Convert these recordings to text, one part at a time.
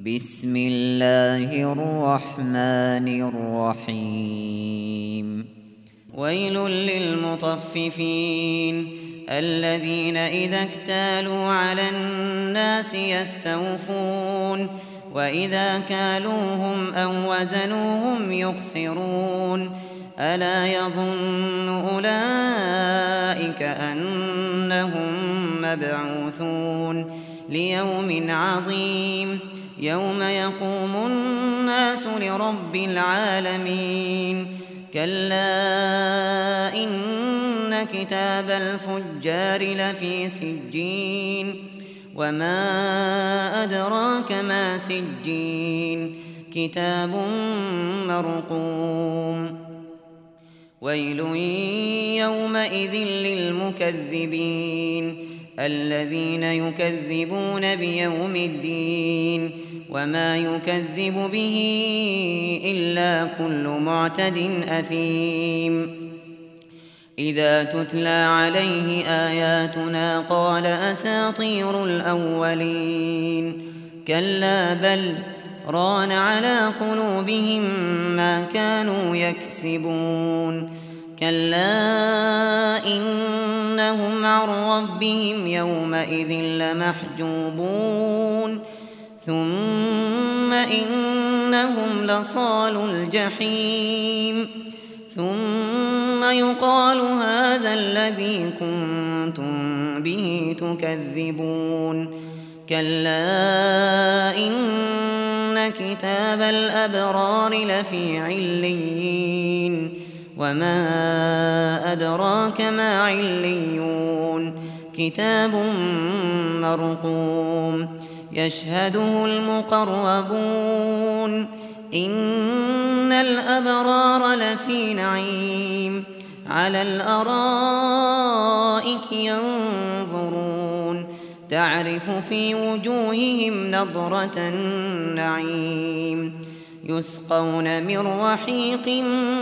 بسم الله الرحمن الرحيم ويل للمطففين الذين إذا اكتالوا على الناس يستوفون وإذا كالوهم أو وزنوهم يخسرون ألا يظن أولئك أنهم مبعوثون ليوم عظيم يوم يقوم الناس لرب العالمين كلا إن كتاب الفجار لفي سجين وما أدراك ما سجين كتاب مرقوم ويل يومئذ للمكذبين الذين يكذبون بيوم الدين وما يكذب به إلا كل معتد أثيم إذا تتلى عليه آياتنا قال أساطير الأولين كلا بل ران على قلوبهم ما كانوا يكسبون كلا إنهم عن ربهم يومئذ لمحجوبون ثم إنهم لصالو الجحيم ثم يقال هذا الذي كنتم به تكذبون كلا إن كتاب الأبرار لفي عليين وما أدراك ما عليون كتاب مرقوم يشهده المقربون إن الأبرار لفي نعيم على الأرائك ينظرون تعرف في وجوههم نضرة النعيم يسقون من رحيق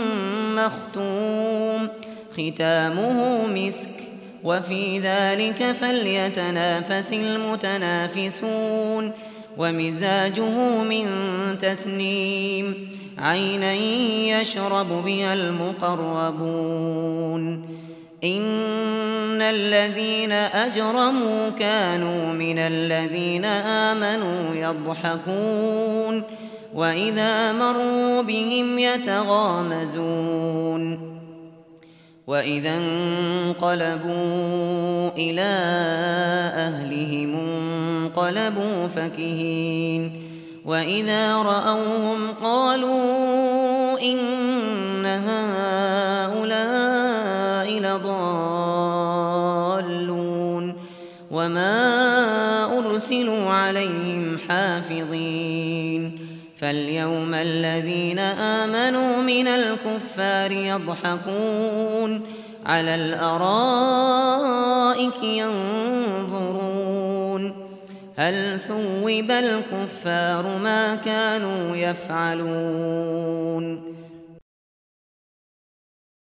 مختوم ختامه مسك وفي ذلك فليتنافس المتنافسون ومزاجه من تسنيم عينا يشرب بها المقربون إن الذين أجرموا كانوا من الذين آمنوا يضحكون وإذا مروا بهم يتغامزون وإذا انقلبوا إلى أهلهم انقلبوا فكهين وإذا رأوهم قالوا إن هؤلاء لضالون وما أرسلوا عليهم حافظين فاليوم الذين آمنوا من الكفار يضحكون على الأرائك ينظرون هل ثوب الكفار ما كانوا يفعلون